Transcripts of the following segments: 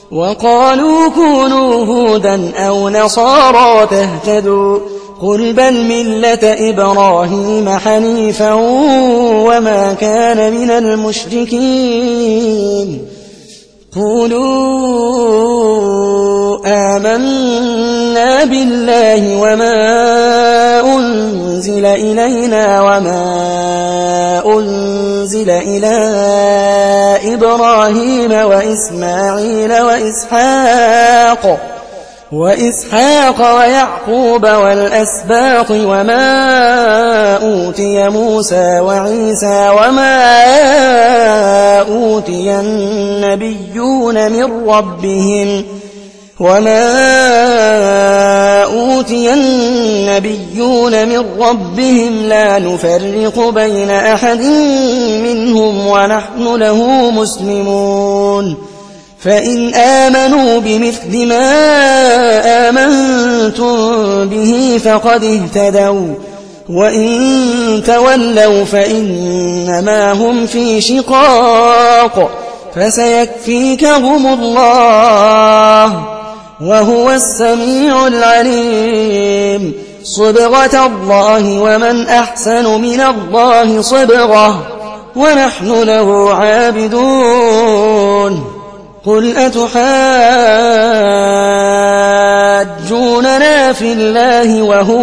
وقالوا كونوا هودا أو نصارى تهتدوا قل بل ملة إبراهيم حنيفا وما كان من المشركين قولوا آمنا بالله وما أنزل إلينا وما أنزل إلى إبراهيم وإسماعيل وإسحاق ويعقوب والأسباط وما أوتي موسى وعيسى وما أوتي النبيون من ربهم لا نفرق بين أحد منهم ونحن له مسلمون فإن آمنوا بمثل ما آمنتم به فقد اهتدوا وإن تولوا فإنما هم في شقاق فسيكفيكهم الله وهو السميع العليم صبغة الله ومن أحسن من الله صبغة ونحن له عابدون قل أتحاجوننا في الله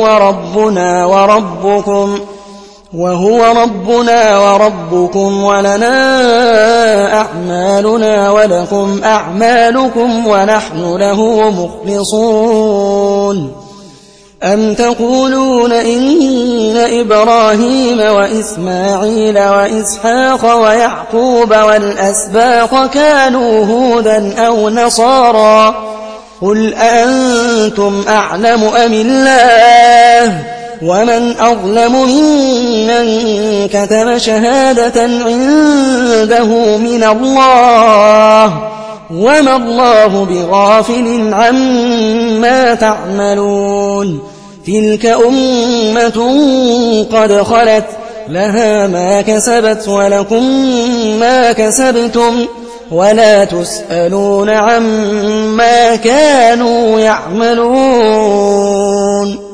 وهو ربنا وربكم ولنا أعمالنا ولكم أعمالكم ونحن له مخلصون أم تقولون إن إبراهيم وإسماعيل وإسحاق ويعقوب والأسباط كانوا هودا أو نصارى قل أنتم أعلم أم الله ومن أظلم ممن كتم شهادة عنده من الله وما الله بغافل عما تعملون تلك أمة قد خلت لها ما كسبت ولكم ما كسبتم ولا تسألون عما كانوا يعملون